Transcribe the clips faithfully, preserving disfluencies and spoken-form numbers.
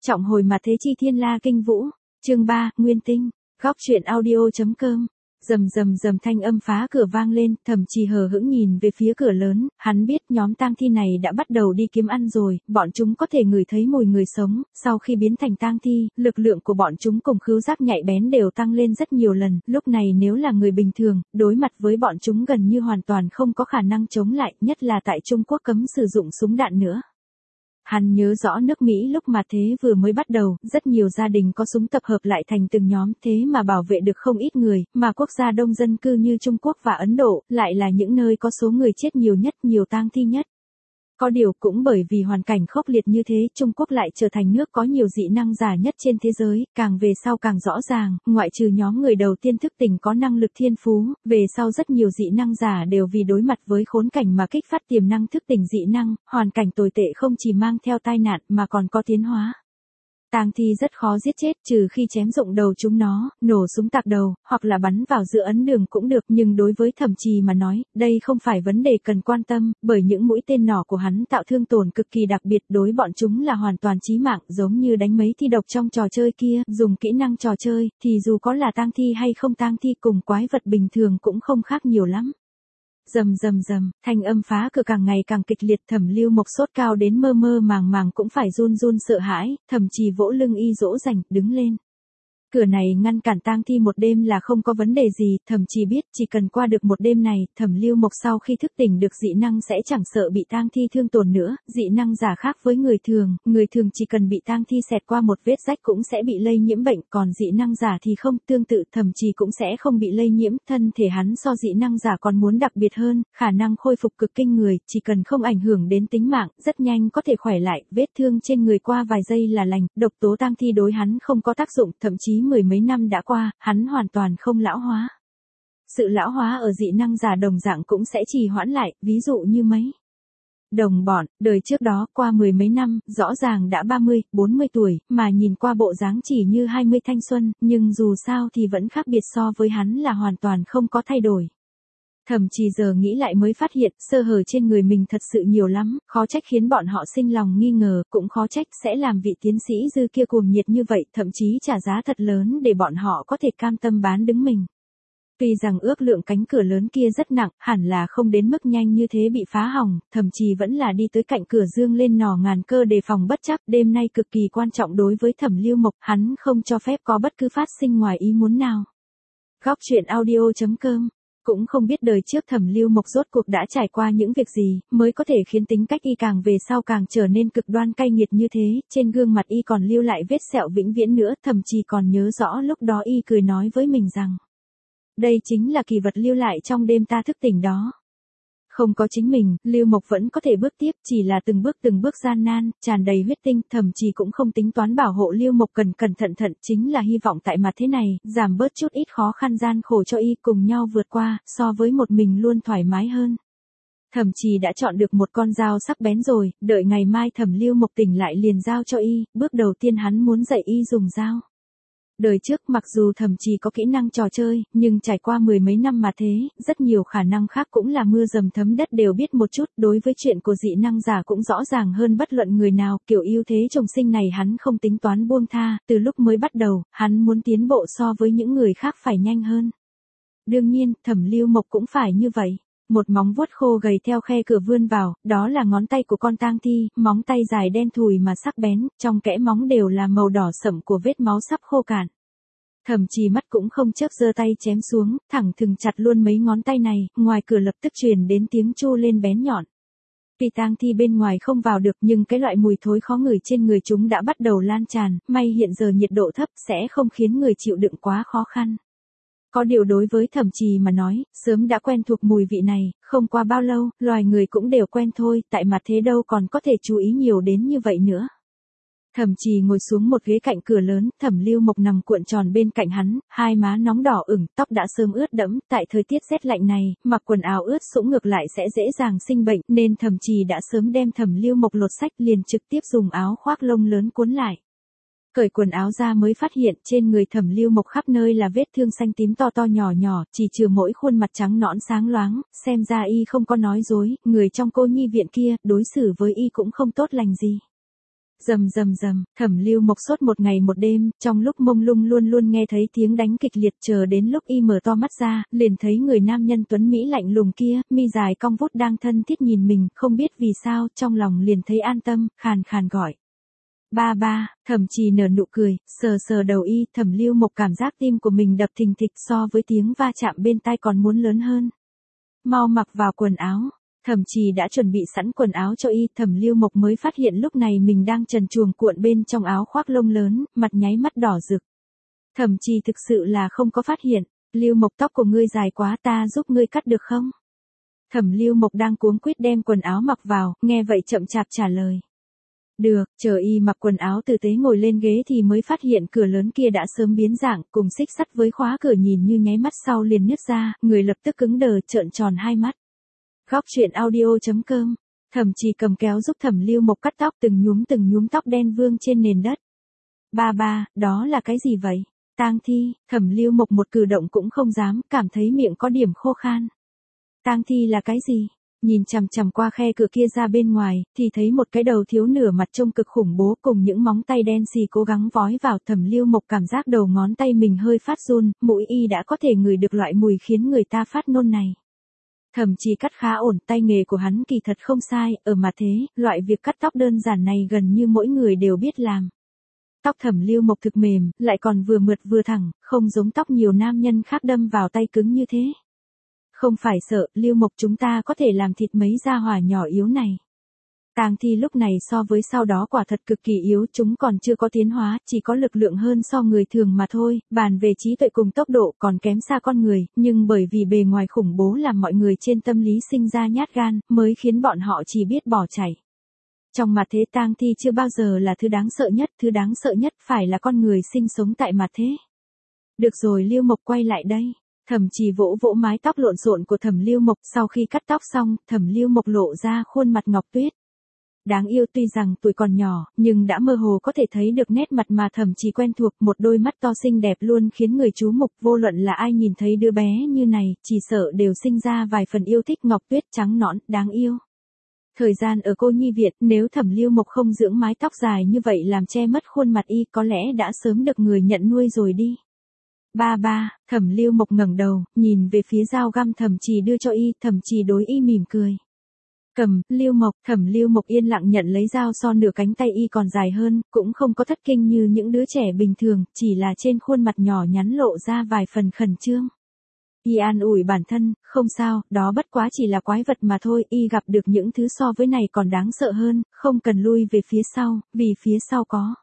Trọng hồi mà thế chi thiên la kinh vũ. Chương ba, Nguyên tinh. Góc truyện audio.com. Rầm rầm rầm thanh âm phá cửa vang lên, Thẩm Trì hờ hững nhìn về phía cửa lớn, hắn biết nhóm tang thi này đã bắt đầu đi kiếm ăn rồi, bọn chúng có thể ngửi thấy mùi người sống, sau khi biến thành tang thi, lực lượng của bọn chúng cùng khứu giác nhạy bén đều tăng lên rất nhiều lần, lúc này nếu là người bình thường, đối mặt với bọn chúng gần như hoàn toàn không có khả năng chống lại, nhất là tại Trung Quốc cấm sử dụng súng đạn nữa. Hắn nhớ rõ nước Mỹ lúc mà thế vừa mới bắt đầu, rất nhiều gia đình có súng tập hợp lại thành từng nhóm thế mà bảo vệ được không ít người, mà quốc gia đông dân cư như Trung Quốc và Ấn Độ, lại là những nơi có số người chết nhiều nhất, nhiều tang thi nhất. Có điều cũng bởi vì hoàn cảnh khốc liệt như thế, Trung Quốc lại trở thành nước có nhiều dị năng giả nhất trên thế giới, càng về sau càng rõ ràng, ngoại trừ nhóm người đầu tiên thức tỉnh có năng lực thiên phú, về sau rất nhiều dị năng giả đều vì đối mặt với khốn cảnh mà kích phát tiềm năng thức tỉnh dị năng, hoàn cảnh tồi tệ không chỉ mang theo tai nạn mà còn có tiến hóa. Tang thi rất khó giết chết trừ khi chém rụng đầu chúng nó, nổ súng tạc đầu, hoặc là bắn vào giữa ấn đường cũng được, nhưng đối với Thẩm Trì mà nói, đây không phải vấn đề cần quan tâm, bởi những mũi tên nỏ của hắn tạo thương tổn cực kỳ đặc biệt, đối bọn chúng là hoàn toàn chí mạng, giống như đánh mấy thi độc trong trò chơi kia, dùng kỹ năng trò chơi, thì dù có là tang thi hay không tang thi cùng quái vật bình thường cũng không khác nhiều lắm. Rầm rầm rầm, thanh âm phá cửa càng ngày càng kịch liệt, Thẩm Lưu Mộc sốt cao đến mơ mơ màng màng cũng phải run run sợ hãi, Thẩm Trì vỗ lưng y dỗ dành, đứng lên. Cửa này ngăn cản tang thi một đêm là không có vấn đề gì, Thẩm Trì biết chỉ cần qua được một đêm này, Thẩm Lưu Mộc sau khi thức tỉnh được dị năng sẽ chẳng sợ bị tang thi thương tổn nữa, dị năng giả khác với người thường, người thường chỉ cần bị tang thi xẹt qua một vết rách cũng sẽ bị lây nhiễm bệnh, còn dị năng giả thì không, tương tự Thẩm Trì cũng sẽ không bị lây nhiễm, thân thể hắn so dị năng giả còn muốn đặc biệt hơn, khả năng khôi phục cực kinh người, chỉ cần không ảnh hưởng đến tính mạng, rất nhanh có thể khỏe lại, vết thương trên người qua vài giây là lành, độc tố tang thi đối hắn không có tác dụng, thậm chí mười mấy năm đã qua, hắn hoàn toàn không lão hóa. Sự lão hóa ở dị năng giả đồng dạng cũng sẽ trì hoãn lại, ví dụ như mấy đồng bọn, đời trước đó, qua mười mấy năm, rõ ràng đã ba mươi, bốn mươi tuổi, mà nhìn qua bộ dáng chỉ như hai mươi thanh xuân, nhưng dù sao thì vẫn khác biệt so với hắn là hoàn toàn không có thay đổi. Thẩm Trì giờ nghĩ lại mới phát hiện, sơ hở trên người mình thật sự nhiều lắm, khó trách khiến bọn họ sinh lòng nghi ngờ, cũng khó trách sẽ làm vị tiến sĩ Dư kia cuồng nhiệt như vậy, thậm chí trả giá thật lớn để bọn họ có thể cam tâm bán đứng mình. Tuy rằng ước lượng cánh cửa lớn kia rất nặng, hẳn là không đến mức nhanh như thế bị phá hỏng, Thẩm Trì vẫn là đi tới cạnh cửa dương lên nỏ ngàn cơ đề phòng bất trắc, đêm nay cực kỳ quan trọng đối với Thẩm Lưu Mộc, hắn không cho phép có bất cứ phát sinh ngoài ý muốn nào. Góc truyện audio.com. Cũng không biết đời trước Thẩm Lưu Mộc rốt cuộc đã trải qua những việc gì, mới có thể khiến tính cách y càng về sau càng trở nên cực đoan cay nghiệt như thế, trên gương mặt y còn lưu lại vết sẹo vĩnh viễn nữa, Thẩm Trì còn nhớ rõ lúc đó y cười nói với mình rằng, đây chính là kỳ vật lưu lại trong đêm ta thức tỉnh đó. Không có chính mình, Lưu Mộc vẫn có thể bước tiếp, chỉ là từng bước từng bước gian nan, tràn đầy huyết tinh, Thẩm Trì cũng không tính toán bảo hộ Lưu Mộc cần cẩn thận thận, chính là hy vọng tại mặt thế này, giảm bớt chút ít khó khăn gian khổ cho y cùng nhau vượt qua, so với một mình luôn thoải mái hơn. Thẩm Trì đã chọn được một con dao sắc bén rồi, đợi ngày mai Thẩm Lưu Mộc tỉnh lại liền giao cho y, bước đầu tiên hắn muốn dạy y dùng dao. Đời trước mặc dù Thẩm Trì có kỹ năng trò chơi, nhưng trải qua mười mấy năm mà thế, rất nhiều khả năng khác cũng là mưa dầm thấm đất đều biết một chút, đối với chuyện của dị năng giả cũng rõ ràng hơn bất luận người nào, kiểu ưu thế trùng sinh này hắn không tính toán buông tha, từ lúc mới bắt đầu, hắn muốn tiến bộ so với những người khác phải nhanh hơn. Đương nhiên, Thẩm Lưu Mộc cũng phải như vậy. Một móng vuốt khô gầy theo khe cửa vươn vào, đó là ngón tay của con tang thi, móng tay dài đen thùi mà sắc bén, trong kẽ móng đều là màu đỏ sẫm của vết máu sắp khô cạn. Thẩm Trì mắt cũng không chớp giơ tay chém xuống, thẳng thừng chặt luôn mấy ngón tay này, ngoài cửa lập tức truyền đến tiếng chu lên bén nhọn. Tuy tang thi bên ngoài không vào được nhưng cái loại mùi thối khó ngửi trên người chúng đã bắt đầu lan tràn, may hiện giờ nhiệt độ thấp sẽ không khiến người chịu đựng quá khó khăn. Có điều đối với Thẩm Trì mà nói, sớm đã quen thuộc mùi vị này, không qua bao lâu, loài người cũng đều quen thôi, tại mặt thế đâu còn có thể chú ý nhiều đến như vậy nữa. Thẩm Trì ngồi xuống một ghế cạnh cửa lớn, Thẩm Lưu Mộc nằm cuộn tròn bên cạnh hắn, hai má nóng đỏ ửng, tóc đã sớm ướt đẫm, tại thời tiết rét lạnh này, mặc quần áo ướt sũng ngược lại sẽ dễ dàng sinh bệnh, nên Thẩm Trì đã sớm đem Thẩm Lưu Mộc lột sách liền trực tiếp dùng áo khoác lông lớn cuốn lại. Cởi quần áo ra mới phát hiện trên người Thẩm Lưu Mộc khắp nơi là vết thương xanh tím to to nhỏ nhỏ, chỉ trừ mỗi khuôn mặt trắng nõn sáng loáng, xem ra y không có nói dối, người trong cô nhi viện kia, đối xử với y cũng không tốt lành gì. Rầm rầm rầm, Thẩm Lưu Mộc sốt một ngày một đêm, trong lúc mông lung luôn luôn nghe thấy tiếng đánh kịch liệt, chờ đến lúc y mở to mắt ra, liền thấy người nam nhân tuấn mỹ lạnh lùng kia, mi dài cong vút đang thân thiết nhìn mình, không biết vì sao, trong lòng liền thấy an tâm, khàn khàn gọi. Ba ba, Thẩm Trì nở nụ cười, sờ sờ đầu y, Thẩm Lưu Mộc cảm giác tim của mình đập thình thịch so với tiếng va chạm bên tai còn muốn lớn hơn. Mau mặc vào quần áo. Thẩm Trì đã chuẩn bị sẵn quần áo cho y, Thẩm Lưu Mộc mới phát hiện lúc này mình đang trần truồng cuộn bên trong áo khoác lông lớn, mặt nháy mắt đỏ rực. Thẩm Trì thực sự là không có phát hiện, Lưu Mộc tóc của ngươi dài quá, ta giúp ngươi cắt được không? Thẩm Lưu Mộc đang cuống quýt đem quần áo mặc vào, nghe vậy chậm chạp trả lời. Được, chờ y mặc quần áo tử tế ngồi lên ghế thì mới phát hiện cửa lớn kia đã sớm biến dạng, cùng xích sắt với khóa cửa nhìn như nháy mắt sau liền nứt ra, người lập tức cứng đờ trợn tròn hai mắt. Góc truyện audio chấm com. Thẩm Trì cầm kéo giúp Thẩm Lưu Mộc cắt tóc, từng nhúm từng nhúm tóc đen vương trên nền đất. Ba ba, đó là cái gì vậy? Tang thi. Thẩm Lưu Mộc một cử động cũng không dám, cảm thấy miệng có điểm khô khan. Tang thi là cái gì? Nhìn chằm chằm qua khe cửa kia ra bên ngoài, thì thấy một cái đầu thiếu nửa mặt trông cực khủng bố cùng những móng tay đen xì cố gắng vói vào. Thẩm Lưu Mộc cảm giác đầu ngón tay mình hơi phát run, mũi y đã có thể ngửi được loại mùi khiến người ta phát nôn này. Thẩm Trì cắt khá ổn, tay nghề của hắn kỳ thật không sai, ở mà thế, loại việc cắt tóc đơn giản này gần như mỗi người đều biết làm. Tóc Thẩm Lưu Mộc thực mềm, lại còn vừa mượt vừa thẳng, không giống tóc nhiều nam nhân khác đâm vào tay cứng như thế. Không phải sợ, Lưu Mộc, chúng ta có thể làm thịt mấy gia hỏa nhỏ yếu này. Tang thi lúc này so với sau đó quả thật cực kỳ yếu, chúng còn chưa có tiến hóa, chỉ có lực lượng hơn so người thường mà thôi, bàn về trí tuệ cùng tốc độ còn kém xa con người, nhưng bởi vì bề ngoài khủng bố làm mọi người trên tâm lý sinh ra nhát gan, mới khiến bọn họ chỉ biết bỏ chạy. Trong mặt thế tang thi chưa bao giờ là thứ đáng sợ nhất, thứ đáng sợ nhất phải là con người sinh sống tại mặt thế. Được rồi, Lưu Mộc quay lại đây. Thẩm Trì vỗ vỗ mái tóc lộn xộn của Thẩm Lưu Mộc, sau khi cắt tóc xong, Thẩm Lưu Mộc lộ ra khuôn mặt ngọc tuyết. Đáng yêu, tuy rằng tuổi còn nhỏ, nhưng đã mơ hồ có thể thấy được nét mặt mà Thẩm Trì quen thuộc, một đôi mắt to xinh đẹp luôn khiến người chú mục, vô luận là ai nhìn thấy đứa bé như này, chỉ sợ đều sinh ra vài phần yêu thích ngọc tuyết trắng nõn, đáng yêu. Thời gian ở cô nhi viện, nếu Thẩm Lưu Mộc không dưỡng mái tóc dài như vậy làm che mất khuôn mặt y, có lẽ đã sớm được người nhận nuôi rồi đi. Ba ba, Thẩm Lưu Mộc ngẩng đầu, nhìn về phía dao găm Thẩm Trì đưa cho y, Thẩm Trì đối y mỉm cười. Cầm, Lưu Mộc, Thẩm Lưu Mộc yên lặng nhận lấy dao, so nửa cánh tay y còn dài hơn, cũng không có thất kinh như những đứa trẻ bình thường, chỉ là trên khuôn mặt nhỏ nhắn lộ ra vài phần khẩn trương. Y an ủi bản thân, không sao, đó bất quá chỉ là quái vật mà thôi, y gặp được những thứ so với này còn đáng sợ hơn, không cần lui về phía sau, vì phía sau có.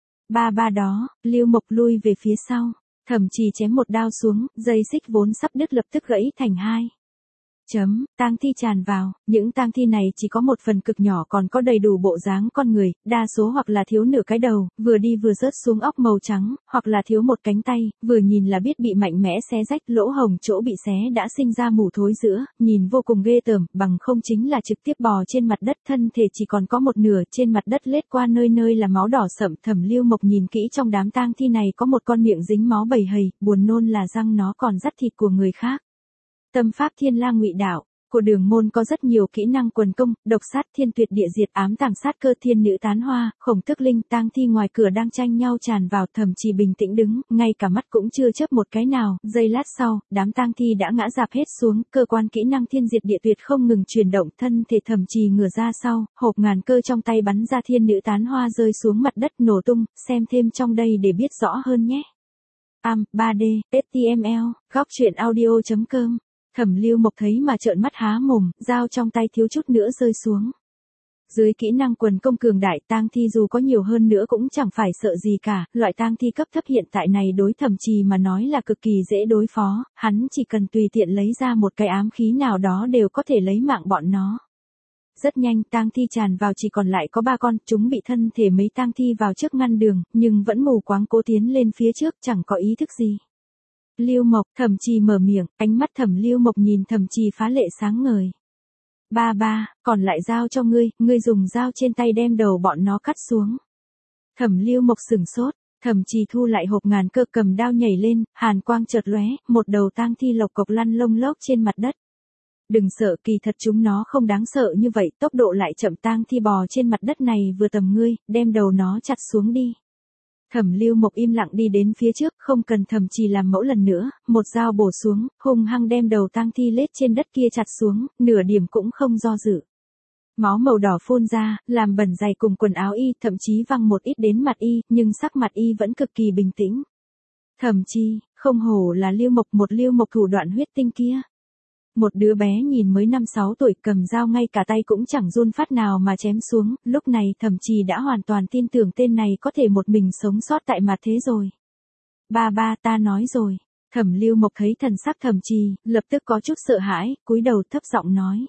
Ba ba đó, Lưu Mộc lui về phía sau. Thẩm Trì chém một đao xuống, dây xích vốn sắp đứt lập tức gãy thành hai. Chấm, tang thi tràn vào, những tang thi này chỉ có một phần cực nhỏ còn có đầy đủ bộ dáng con người, đa số hoặc là thiếu nửa cái đầu, vừa đi vừa rớt xuống óc màu trắng, hoặc là thiếu một cánh tay, vừa nhìn là biết bị mạnh mẽ xé rách, lỗ hồng chỗ bị xé đã sinh ra mủ thối giữa, nhìn vô cùng ghê tởm, bằng không chính là trực tiếp bò trên mặt đất, thân thể chỉ còn có một nửa, trên mặt đất lết qua nơi nơi là máu đỏ sậm. Thẩm Lưu Mộc nhìn kỹ, trong đám tang thi này có một con miệng dính máu bầy hầy, buồn nôn là răng nó còn dắt thịt của người khác. Tâm pháp Thiên La Ngụy Đạo của Đường Môn có rất nhiều kỹ năng quần công, độc sát, thiên tuyệt địa diệt, ám tàng sát cơ, thiên nữ tán hoa, khổng tước linh. Tang thi ngoài cửa đang tranh nhau tràn vào, Thẩm Trì bình tĩnh đứng, ngay cả mắt cũng chưa chớp một cái nào, giây lát sau, đám tang thi đã ngã rạp hết xuống, cơ quan kỹ năng thiên diệt địa tuyệt không ngừng chuyển động, thân thể Thẩm Trì ngửa ra sau, hộp ngàn cơ trong tay bắn ra thiên nữ tán hoa rơi xuống mặt đất nổ tung, xem thêm trong đây để biết rõ hơn nhé. Am, ba D, ếch ti em el, góc truyện audio chấm com. Thẩm Lưu Mộc thấy mà trợn mắt há mồm, dao trong tay thiếu chút nữa rơi xuống. Dưới kỹ năng quần công cường đại, tang thi dù có nhiều hơn nữa cũng chẳng phải sợ gì cả, loại tang thi cấp thấp hiện tại này đối Thẩm Trì mà nói là cực kỳ dễ đối phó, hắn chỉ cần tùy tiện lấy ra một cái ám khí nào đó đều có thể lấy mạng bọn nó. Rất nhanh, tang thi tràn vào chỉ còn lại có ba con, chúng bị thân thể mấy tang thi vào trước ngăn đường, nhưng vẫn mù quáng cố tiến lên phía trước, chẳng có ý thức gì. Lưu Mộc, Thẩm Trì mở miệng, ánh mắt Thẩm Lưu Mộc nhìn Thẩm Trì phá lệ sáng ngời. Ba ba, còn lại dao cho ngươi, ngươi dùng dao trên tay đem đầu bọn nó cắt xuống. Thẩm Lưu Mộc sửng sốt, Thẩm Trì thu lại hộp ngàn cơ, cầm đao nhảy lên, hàn quang chợt lóe, một đầu tang thi lộc cộc lăn lông lốc trên mặt đất. Đừng sợ, kỳ thật chúng nó không đáng sợ như vậy, tốc độ lại chậm, tang thi bò trên mặt đất này vừa tầm ngươi, đem đầu nó chặt xuống đi. Thẩm Lưu Mộc im lặng đi đến phía trước, không cần Thẩm Trì làm mẫu lần nữa, một dao bổ xuống, hung hăng đem đầu tang thi lết trên đất kia chặt xuống, nửa điểm cũng không do dự. Máu màu đỏ phun ra, làm bẩn giày cùng quần áo y, thậm chí văng một ít đến mặt y, nhưng sắc mặt y vẫn cực kỳ bình tĩnh. Thẩm Trì, không hổ là Lưu Mộc, một Lưu Mộc thủ đoạn huyết tinh kia. Một đứa bé nhìn mới năm sáu tuổi cầm dao ngay cả tay cũng chẳng run phát nào mà chém xuống, lúc này Thẩm Trì đã hoàn toàn tin tưởng tên này có thể một mình sống sót tại mặt thế rồi. Ba ba, ta nói rồi. Thẩm Lưu Mộc thấy thần sắc Thẩm Trì, lập tức có chút sợ hãi, cúi đầu thấp giọng nói.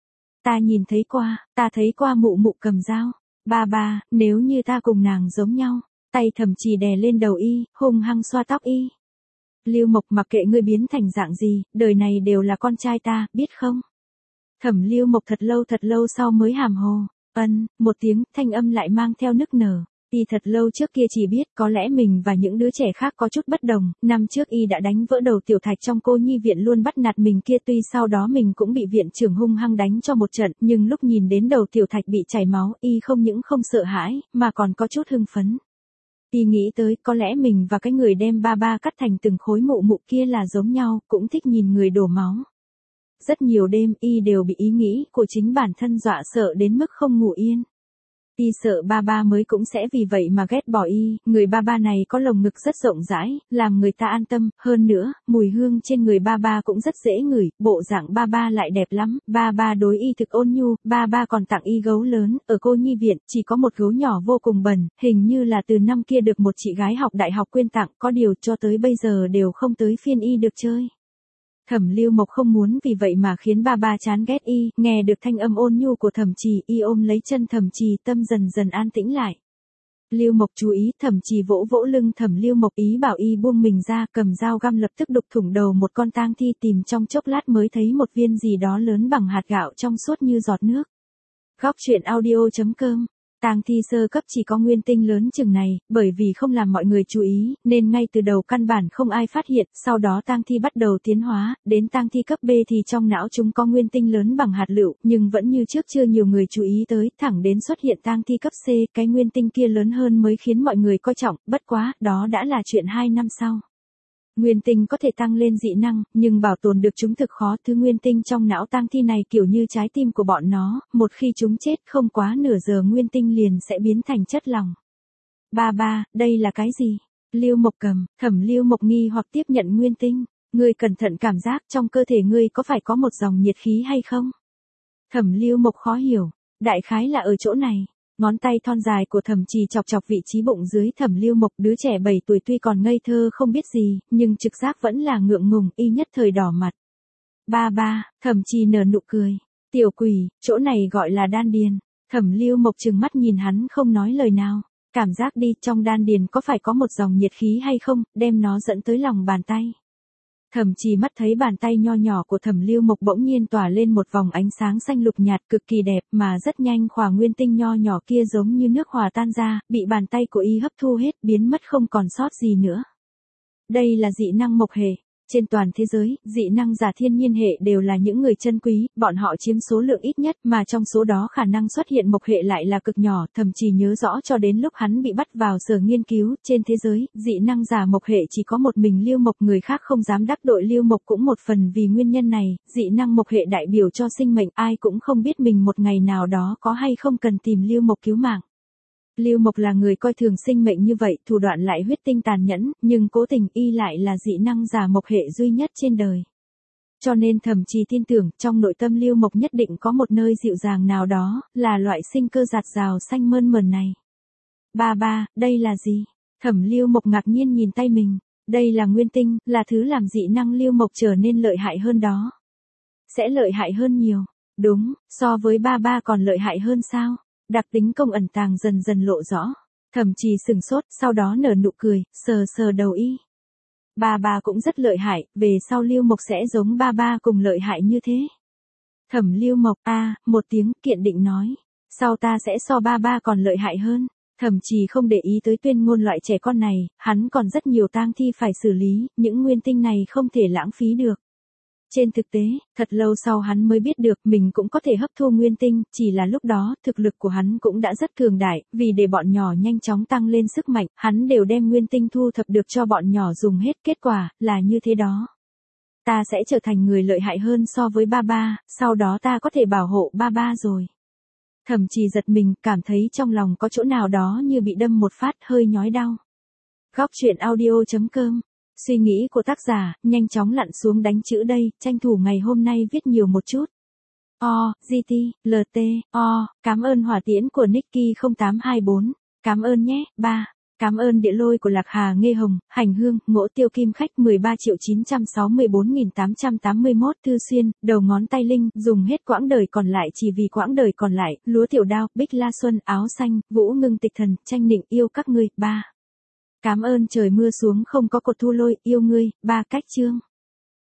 Ta nhìn thấy qua, ta thấy qua mụ mụ cầm dao. Ba ba, nếu như ta cùng nàng giống nhau. Tay Thẩm Trì đè lên đầu y, hung hăng xoa tóc y. Lưu Mộc, mặc kệ ngươi biến thành dạng gì, đời này đều là con trai ta, biết không? Thẩm Lưu Mộc thật lâu thật lâu sau mới hàm hồ. Ân, một tiếng, thanh âm lại mang theo nức nở. Y thật lâu trước kia chỉ biết có lẽ mình và những đứa trẻ khác có chút bất đồng, năm trước y đã đánh vỡ đầu Tiểu Thạch trong cô nhi viện luôn bắt nạt mình kia, tuy sau đó mình cũng bị viện trưởng hung hăng đánh cho một trận, nhưng lúc nhìn đến đầu Tiểu Thạch bị chảy máu, y không những không sợ hãi, mà còn có chút hưng phấn. Y nghĩ tới có lẽ mình và cái người đem ba ba cắt thành từng khối mụ mụ kia là giống nhau, cũng thích nhìn người đổ máu. Rất nhiều đêm y đều bị ý nghĩ của chính bản thân dọa sợ đến mức không ngủ yên. Y sợ ba ba mới cũng sẽ vì vậy mà ghét bỏ y, người ba ba này có lồng ngực rất rộng rãi, làm người ta an tâm, hơn nữa, mùi hương trên người ba ba cũng rất dễ ngửi, bộ dạng ba ba lại đẹp lắm, ba ba đối y thực ôn nhu, ba ba còn tặng y gấu lớn, ở cô nhi viện, chỉ có một gấu nhỏ vô cùng bẩn, hình như là từ năm kia được một chị gái học đại học quyên tặng, có điều cho tới bây giờ đều không tới phiên y được chơi. Thẩm Lưu Mộc không muốn vì vậy mà khiến ba ba chán ghét y, nghe được thanh âm ôn nhu của Thẩm Trì, y ôm lấy chân Thẩm Trì, tâm dần dần an tĩnh lại. Lưu Mộc chú ý, Thẩm Trì vỗ vỗ lưng Thẩm Lưu Mộc, ý bảo y buông mình ra, cầm dao găm lập tức đục thủng đầu một con tang thi, tìm trong chốc lát mới thấy một viên gì đó lớn bằng hạt gạo trong suốt như giọt nước. Góc truyện audio chấm com. Tang thi sơ cấp chỉ có nguyên tinh lớn chừng này, bởi vì không làm mọi người chú ý, nên ngay từ đầu căn bản không ai phát hiện, sau đó tang thi bắt đầu tiến hóa, đến tang thi cấp B thì trong não chúng có nguyên tinh lớn bằng hạt lựu, nhưng vẫn như trước chưa nhiều người chú ý tới, thẳng đến xuất hiện tang thi cấp C, cái nguyên tinh kia lớn hơn mới khiến mọi người coi trọng, bất quá, đó đã là chuyện hai năm sau. Nguyên tinh có thể tăng lên dị năng, nhưng bảo tồn được chúng thực khó, thứ nguyên tinh trong não tang thi này kiểu như trái tim của bọn nó, một khi chúng chết không quá nửa giờ nguyên tinh liền sẽ biến thành chất lỏng. Ba ba, đây là cái gì? Lưu Mộc cầm, Thẩm Lưu Mộc nghi hoặc tiếp nhận nguyên tinh, ngươi cẩn thận cảm giác trong cơ thể ngươi có phải có một dòng nhiệt khí hay không? Thẩm Lưu Mộc khó hiểu, đại khái là ở chỗ này. Ngón tay thon dài của Thẩm Trì chọc chọc vị trí bụng dưới Thẩm Lưu Mộc, đứa trẻ bảy tuổi tuy còn ngây thơ không biết gì, nhưng trực giác vẫn là ngượng ngùng, y nhất thời đỏ mặt. Ba ba, Thẩm Trì nở nụ cười. Tiểu quỷ, chỗ này gọi là đan điền. Thẩm Lưu Mộc trừng mắt nhìn hắn không nói lời nào. Cảm giác đi, trong đan điền có phải có một dòng nhiệt khí hay không, đem nó dẫn tới lòng bàn tay. Thẩm Trì mắt thấy bàn tay nho nhỏ của Thẩm Lưu Mộc bỗng nhiên tỏa lên một vòng ánh sáng xanh lục nhạt cực kỳ đẹp, mà rất nhanh khỏa nguyên tinh nho nhỏ kia giống như nước hòa tan ra, bị bàn tay của y hấp thu hết, biến mất không còn sót gì nữa. Đây là dị năng mộc hệ. Trên toàn thế giới, dị năng giả thiên nhiên hệ đều là những người chân quý, bọn họ chiếm số lượng ít nhất, mà trong số đó khả năng xuất hiện mộc hệ lại là cực nhỏ, thậm chí nhớ rõ cho đến lúc hắn bị bắt vào sở nghiên cứu, trên thế giới, dị năng giả mộc hệ chỉ có một mình Lưu Mộc, người khác không dám đắc tội Lưu Mộc cũng một phần vì nguyên nhân này, dị năng mộc hệ đại biểu cho sinh mệnh, ai cũng không biết mình một ngày nào đó có hay không cần tìm Lưu Mộc cứu mạng. Lưu Mộc là người coi thường sinh mệnh như vậy, thủ đoạn lại huyết tinh tàn nhẫn, nhưng cố tình y lại là dị năng giả mộc hệ duy nhất trên đời. Cho nên Thẩm Trì tin tưởng, trong nội tâm Lưu Mộc nhất định có một nơi dịu dàng nào đó, là loại sinh cơ giạt rào xanh mơn mởn này. Ba ba, đây là gì? Thẩm Lưu Mộc ngạc nhiên nhìn tay mình. Đây là nguyên tinh, là thứ làm dị năng Lưu Mộc trở nên lợi hại hơn đó. Sẽ lợi hại hơn nhiều. Đúng, so với ba ba còn lợi hại hơn sao? Đặc tính công ẩn tàng dần dần lộ rõ. Thẩm Trì sừng sốt, sau đó nở nụ cười, sờ sờ đầu y. Ba ba cũng rất lợi hại, về sau Lưu Mộc sẽ giống ba ba cùng lợi hại như thế. Thẩm Lưu Mộc, a, à, một tiếng, kiện định nói. Sau ta sẽ so ba ba còn lợi hại hơn. Thẩm Trì không để ý tới tuyên ngôn loại trẻ con này, hắn còn rất nhiều tang thi phải xử lý, những nguyên tinh này không thể lãng phí được. Trên thực tế, thật lâu sau hắn mới biết được mình cũng có thể hấp thu nguyên tinh, chỉ là lúc đó thực lực của hắn cũng đã rất cường đại, vì để bọn nhỏ nhanh chóng tăng lên sức mạnh, hắn đều đem nguyên tinh thu thập được cho bọn nhỏ dùng hết, kết quả là như thế đó. Ta sẽ trở thành người lợi hại hơn so với ba ba, sau đó ta có thể bảo hộ ba ba rồi. Thẩm Trì giật mình, cảm thấy trong lòng có chỗ nào đó như bị đâm một phát, hơi nhói đau. Góc truyện audio chấm com. Suy nghĩ của tác giả, nhanh chóng lặn xuống đánh chữ đây, tranh thủ ngày hôm nay viết nhiều một chút. O, giê tê, lờ tê, O, cảm ơn hỏa tiễn của Nicky không tám hai bốn. Cảm ơn nhé, ba. Cảm ơn địa lôi của Lạc Hà Nghê Hồng, Hành Hương, Ngỗ Tiêu Kim Khách mười ba triệu chín trăm sáu mươi tư nghìn tám trăm tám mươi mốt Thư Xuyên, đầu ngón tay Linh, dùng hết quãng đời còn lại chỉ vì quãng đời còn lại, Lúa Tiểu Đao, Bích La Xuân, Áo Xanh, Vũ Ngưng Tịch Thần, Tranh Nịnh yêu các ngươi, ba. Cảm ơn trời mưa xuống không có cột thu lôi, yêu ngươi, ba cách chương.